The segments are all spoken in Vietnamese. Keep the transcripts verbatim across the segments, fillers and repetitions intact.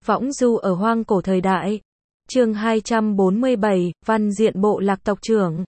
Võng du ở hoang cổ thời đại. Chương hai trăm bốn mươi bảy, Văn diện bộ lạc tộc trưởng.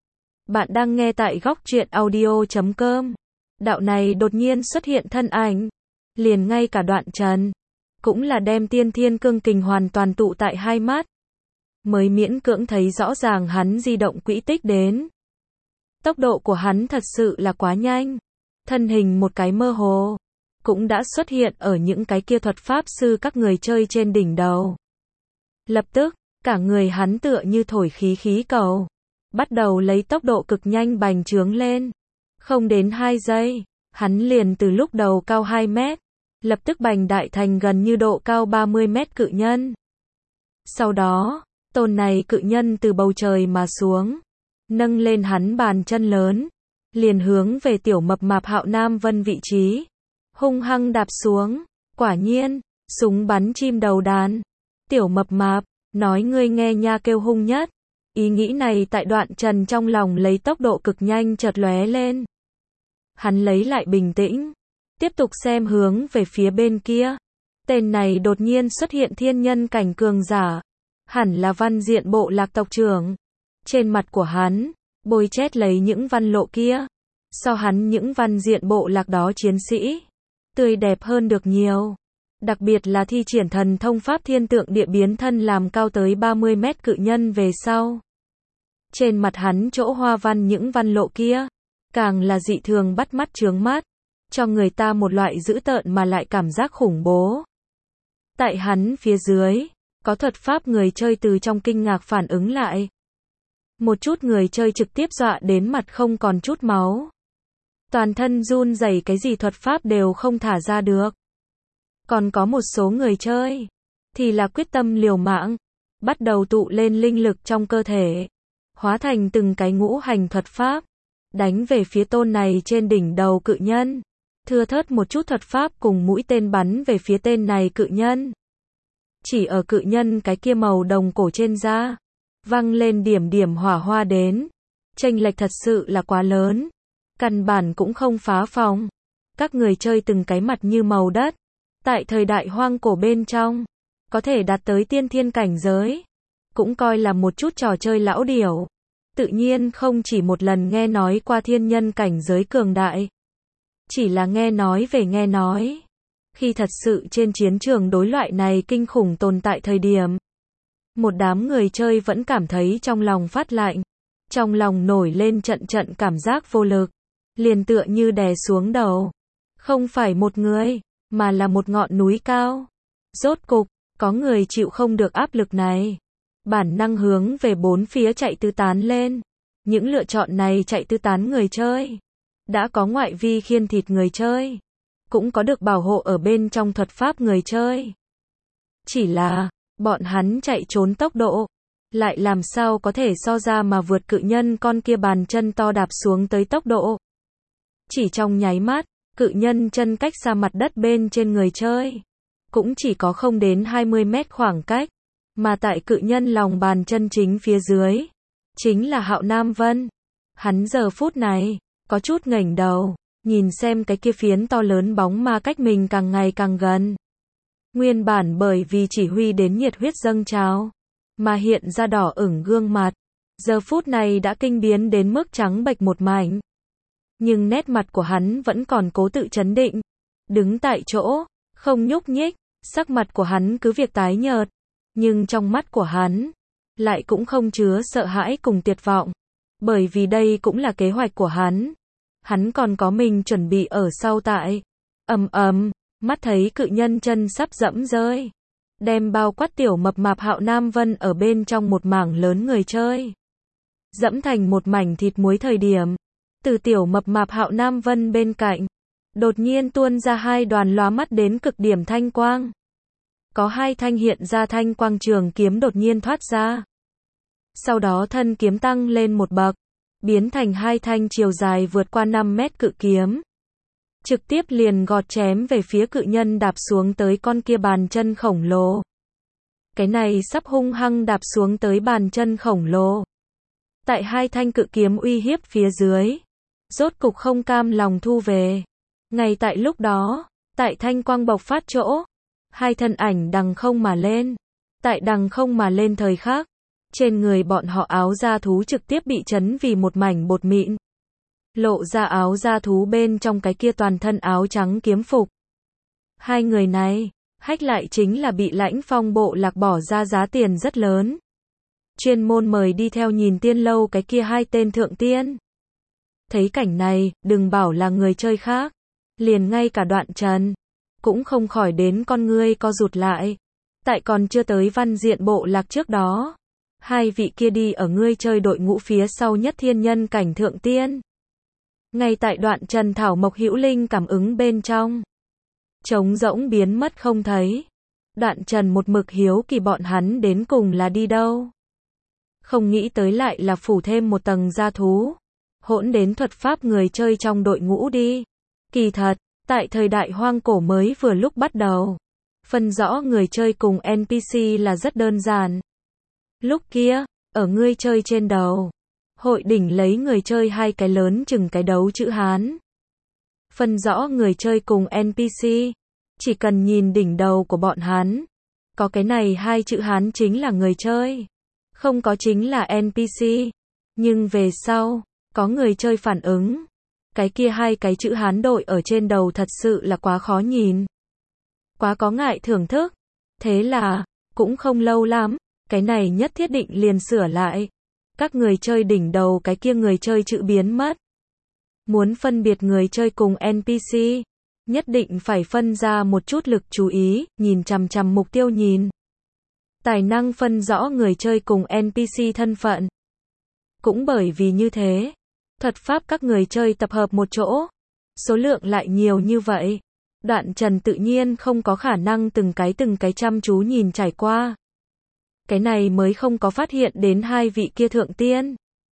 Bạn đang nghe tại góc truyện audio chấm com. Đạo này đột nhiên xuất hiện thân ảnh, liền ngay cả Đoạn Trần cũng là đem tiên thiên cương kình hoàn toàn tụ tại hai mắt, mới miễn cưỡng thấy rõ ràng hắn di động quỹ tích đến. Tốc độ của hắn thật sự là quá nhanh, thân hình một cái mơ hồ cũng đã xuất hiện ở những cái kia thuật pháp sư các người chơi trên đỉnh đầu. Lập tức, cả người hắn tựa như thổi khí khí cầu, bắt đầu lấy tốc độ cực nhanh bành trướng lên. Không đến hai giây, hắn liền từ lúc đầu cao hai mét, lập tức bành đại thành gần như độ cao ba mươi mét cự nhân. Sau đó, tôn này cự nhân từ bầu trời mà xuống, nâng lên hắn bàn chân lớn, liền hướng về tiểu mập mạp Hạo Nam Vân vị trí, hung hăng đạp xuống. Quả nhiên, súng bắn chim đầu đàn. Tiểu mập mạp, nói ngươi nghe nha, kêu hung nhất. Ý nghĩ này tại Đoạn Trần trong lòng lấy tốc độ cực nhanh chợt lóe lên. Hắn lấy lại bình tĩnh, tiếp tục xem hướng về phía bên kia. Tên này đột nhiên xuất hiện thiên nhân cảnh cường giả, hẳn là Văn diện bộ lạc tộc trưởng. Trên mặt của hắn, bôi chét lấy những văn lộ kia, so hắn những văn diện bộ lạc đó chiến sĩ tươi đẹp hơn được nhiều. Đặc biệt là thi triển thần thông pháp thiên tượng địa biến thân làm cao tới ba mươi mét cự nhân về sau. Trên mặt hắn chỗ hoa văn những văn lộ kia, càng là dị thường bắt mắt chướng mắt, cho người ta một loại dữ tợn mà lại cảm giác khủng bố. Tại hắn phía dưới, có thuật pháp người chơi từ trong kinh ngạc phản ứng lại. Một chút người chơi trực tiếp dọa đến mặt không còn chút máu. Toàn thân run rẩy, cái gì thuật pháp đều không thả ra được. Còn có một số người chơi thì là quyết tâm liều mạng, bắt đầu tụ lên linh lực trong cơ thể, hóa thành từng cái ngũ hành thuật pháp, đánh về phía tôn này trên đỉnh đầu cự nhân. Thưa thớt một chút thuật pháp cùng mũi tên bắn về phía tên này cự nhân. Chỉ ở cự nhân cái kia màu đồng cổ trên da, văng lên điểm điểm hỏa hoa đến. Chênh lệch thật sự là quá lớn, căn bản cũng không phá phòng. Các người chơi từng cái mặt như màu đất. Tại thời đại hoang cổ bên trong, có thể đạt tới tiên thiên cảnh giới, cũng coi là một chút trò chơi lão điểu. Tự nhiên không chỉ một lần nghe nói qua thiên nhân cảnh giới cường đại. Chỉ là nghe nói về nghe nói. Khi thật sự trên chiến trường đối loại này kinh khủng tồn tại thời điểm, một đám người chơi vẫn cảm thấy trong lòng phát lạnh. Trong lòng nổi lên trận trận cảm giác vô lực, liền tựa như đè xuống đầu. Không phải một người, mà là một ngọn núi cao. Rốt cục, có người chịu không được áp lực này, bản năng hướng về bốn phía chạy tứ tán lên. Những lựa chọn này chạy tứ tán người chơi, đã có ngoại vi khiên thịt người chơi, cũng có được bảo hộ ở bên trong thuật pháp người chơi. Chỉ là, bọn hắn chạy trốn tốc độ, lại làm sao có thể so ra mà vượt cự nhân con kia bàn chân to đạp xuống tới tốc độ. Chỉ trong nháy mắt, cự nhân chân cách xa mặt đất bên trên người chơi, cũng chỉ có không đến hai mươi mét khoảng cách, mà tại cự nhân lòng bàn chân chính phía dưới, chính là Hạo Nam Vân. Hắn giờ phút này, có chút ngẩng đầu, nhìn xem cái kia phiến to lớn bóng ma cách mình càng ngày càng gần. Nguyên bản bởi vì chỉ huy đến nhiệt huyết dâng trào, mà hiện ra đỏ ửng gương mặt, giờ phút này đã kinh biến đến mức trắng bệch một mảnh. Nhưng nét mặt của hắn vẫn còn cố tự trấn định, đứng tại chỗ, không nhúc nhích. Sắc mặt của hắn cứ việc tái nhợt, nhưng trong mắt của hắn lại cũng không chứa sợ hãi cùng tuyệt vọng, bởi vì đây cũng là kế hoạch của hắn. Hắn còn có mình chuẩn bị ở sau tại. Ầm ầm, mắt thấy cự nhân chân sắp dẫm rơi, đem bao quát tiểu mập mạp Hạo Nam Vân ở bên trong một mảng lớn người chơi, dẫm thành một mảnh thịt muối thời điểm, từ tiểu mập mạp Hạo Nam Vân bên cạnh, đột nhiên tuôn ra hai đoàn lóa mắt đến cực điểm thanh quang. Có hai thanh hiện ra thanh quang trường kiếm đột nhiên thoát ra. Sau đó thân kiếm tăng lên một bậc, biến thành hai thanh chiều dài vượt qua năm mét cự kiếm. Trực tiếp liền gọt chém về phía cự nhân đạp xuống tới con kia bàn chân khổng lồ. Cái này sắp hung hăng đạp xuống tới bàn chân khổng lồ. Tại hai thanh cự kiếm uy hiếp phía dưới, rốt cục không cam lòng thu về. Ngay tại lúc đó, tại thanh quang bộc phát chỗ, Hai thân ảnh đằng không mà lên. Tại đằng không mà lên thời khắc, trên người bọn họ áo da thú trực tiếp bị chấn vì một mảnh bột mịn. Lộ ra áo da thú bên trong cái kia toàn thân áo trắng kiếm phục. Hai người này, hách lại chính là bị Lãnh Phong bộ lạc bỏ ra giá tiền rất lớn. Chuyên môn mời đi theo nhìn tiên lâu cái kia hai tên thượng tiên. Thấy cảnh này, đừng bảo là người chơi khác. Liền ngay cả Đoạn Trần, cũng không khỏi đến con ngươi co rụt lại. Tại còn chưa tới Văn Diện bộ lạc trước đó. Hai vị kia đi ở ngươi chơi đội ngũ phía sau nhất thiên nhân cảnh thượng tiên. Ngay tại Đoạn Trần thảo mộc hữu linh cảm ứng bên trong. Trống rỗng biến mất không thấy. Đoạn Trần một mực hiếu kỳ bọn hắn đến cùng là đi đâu. Không nghĩ tới lại là phủ thêm một tầng gia thú. Hỗn đến thuật pháp người chơi trong đội ngũ đi. Kỳ thật, tại thời đại hoang cổ mới vừa lúc bắt đầu. Phân rõ người chơi cùng en pê xê là rất đơn giản. Lúc kia, ở ngươi chơi trên đầu. Hội đỉnh lấy người chơi hai cái lớn chừng cái đấu chữ Hán. Phân rõ người chơi cùng en pê xê. Chỉ cần nhìn đỉnh đầu của bọn hắn. Có cái này hai chữ Hán chính là người chơi. Không có chính là en pê xê. Nhưng về sau, có người chơi phản ứng. Cái kia hai cái chữ Hán đội ở trên đầu thật sự là quá khó nhìn. Quá có ngại thưởng thức. Thế là, cũng không lâu lắm, cái này nhất thiết định liền sửa lại. Các người chơi đỉnh đầu cái kia người chơi chữ biến mất. Muốn phân biệt người chơi cùng en pê xê, nhất định phải phân ra một chút lực chú ý, nhìn chằm chằm mục tiêu nhìn. Tài năng phân rõ người chơi cùng en pê xê thân phận. Cũng bởi vì như thế, thuật pháp các người chơi tập hợp một chỗ, số lượng lại nhiều như vậy. Đoạn Trần tự nhiên không có khả năng từng cái từng cái chăm chú nhìn trải qua. Cái này mới không có phát hiện đến hai vị kia thượng tiên.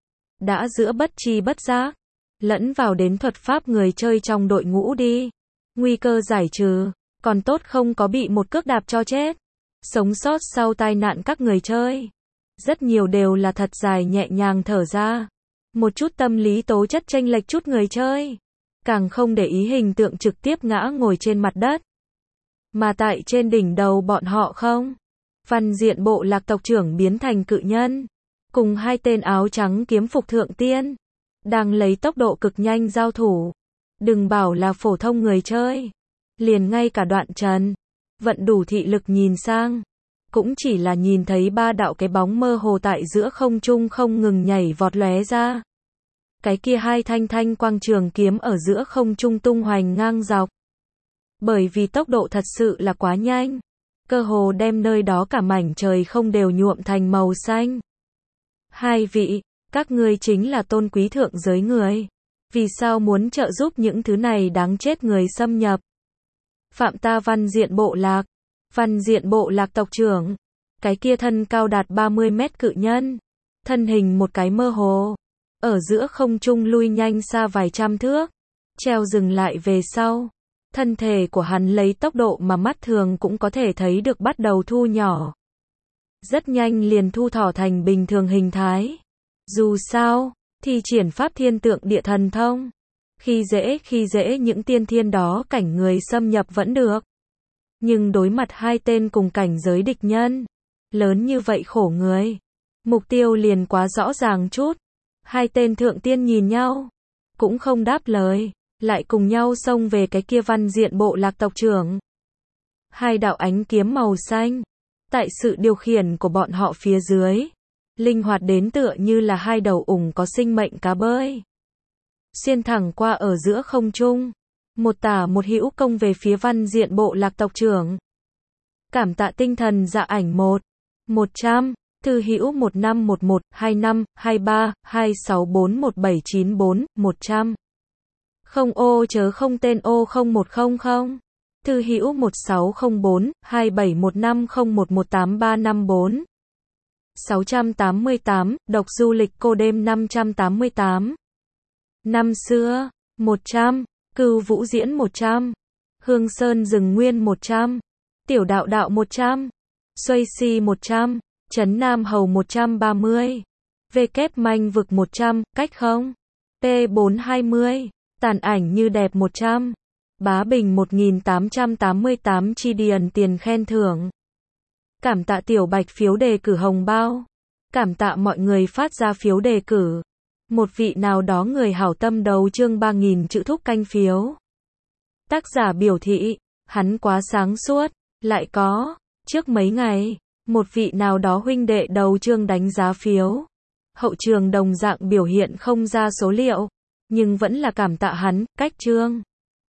Đã giữa bất tri bất giác, lẫn vào đến thuật pháp người chơi trong đội ngũ đi. Nguy cơ giải trừ, còn tốt không có bị một cước đạp cho chết. Sống sót sau tai nạn các người chơi. Rất nhiều đều là thật dài nhẹ nhàng thở ra. Một chút tâm lý tố chất chênh lệch chút người chơi. Càng không để ý hình tượng trực tiếp ngã ngồi trên mặt đất. Mà tại trên đỉnh đầu bọn họ không. Văn Diện bộ lạc tộc trưởng biến thành cự nhân. Cùng hai tên áo trắng kiếm phục thượng tiên. Đang lấy tốc độ cực nhanh giao thủ. Đừng bảo là phổ thông người chơi. Liền ngay cả Đoạn Trần. Vận đủ thị lực nhìn sang. Cũng chỉ là nhìn thấy ba đạo cái bóng mơ hồ tại giữa không trung không ngừng nhảy vọt lóe ra. Cái kia hai thanh thanh quang trường kiếm ở giữa không trung tung hoành ngang dọc. Bởi vì tốc độ thật sự là quá nhanh. Cơ hồ đem nơi đó cả mảnh trời không đều nhuộm thành màu xanh. Hai vị, các ngươi chính là tôn quý thượng giới người. Vì sao muốn trợ giúp những thứ này đáng chết người xâm nhập? Phạm ta Văn Diện bộ lạc. Văn Diện bộ lạc tộc trưởng. Cái kia thân cao đạt ba mươi mét cự nhân. Thân hình một cái mơ hồ. Ở giữa không trung lui nhanh xa vài trăm thước. Treo dừng lại về sau. Thân thể của hắn lấy tốc độ mà mắt thường cũng có thể thấy được bắt đầu thu nhỏ. Rất nhanh liền thu thỏ thành bình thường hình thái. Dù sao, thì triển pháp thiên tượng địa thần thông. Khi dễ khi dễ những tiên thiên đó cảnh người xâm nhập vẫn được. Nhưng đối mặt hai tên cùng cảnh giới địch nhân. Lớn như vậy khổ người. Mục tiêu liền quá rõ ràng chút. Hai tên thượng tiên nhìn nhau. Cũng không đáp lời. Lại cùng nhau xông về cái kia Văn Diện bộ lạc tộc trưởng. Hai đạo ánh kiếm màu xanh. Tại sự điều khiển của bọn họ phía dưới. Linh hoạt đến tựa như là hai đầu ủng có sinh mệnh cá bơi. Xuyên thẳng qua ở giữa không trung. Một tả một hữu công về phía Văn Diện bộ lạc tộc trưởng. Cảm tạ tinh thần dạ ảnh một. một trăm. Thư hữu một năm một một hai năm hai ba hai sáu bốn một bảy chín bốn một trăm. Không ô chớ không tên ô không một không không. Thư hữu một sáu không bốn hai bảy một năm không một một tám ba năm bốn. sáu trăm tám mươi tám, độc du lịch cô đêm năm trăm tám mươi tám. Năm xưa, một trăm, Cưu Vũ Diễn một trăm, Hương Sơn Rừng Nguyên một trăm, Tiểu Đạo Đạo một trăm, Xuây Si một trăm, Trấn Nam Hầu một trăm ba mươi, Vê Kép Manh Vực một trăm, Cách không, P bốn hai mươi, Tàn Ảnh Như Đẹp một trăm, Bá Bình một nghìn tám trăm tám mươi tám chi điền tiền khen thưởng. Cảm tạ Tiểu Bạch phiếu đề cử hồng bao. Cảm tạ mọi người phát ra phiếu đề cử. Một vị nào đó người hảo tâm đầu chương ba nghìn chữ thúc canh phiếu. Tác giả biểu thị, hắn quá sáng suốt. Lại có, trước mấy ngày, một vị nào đó huynh đệ đầu chương đánh giá phiếu. Hậu trường đồng dạng biểu hiện không ra số liệu, nhưng vẫn là cảm tạ hắn, cách chương.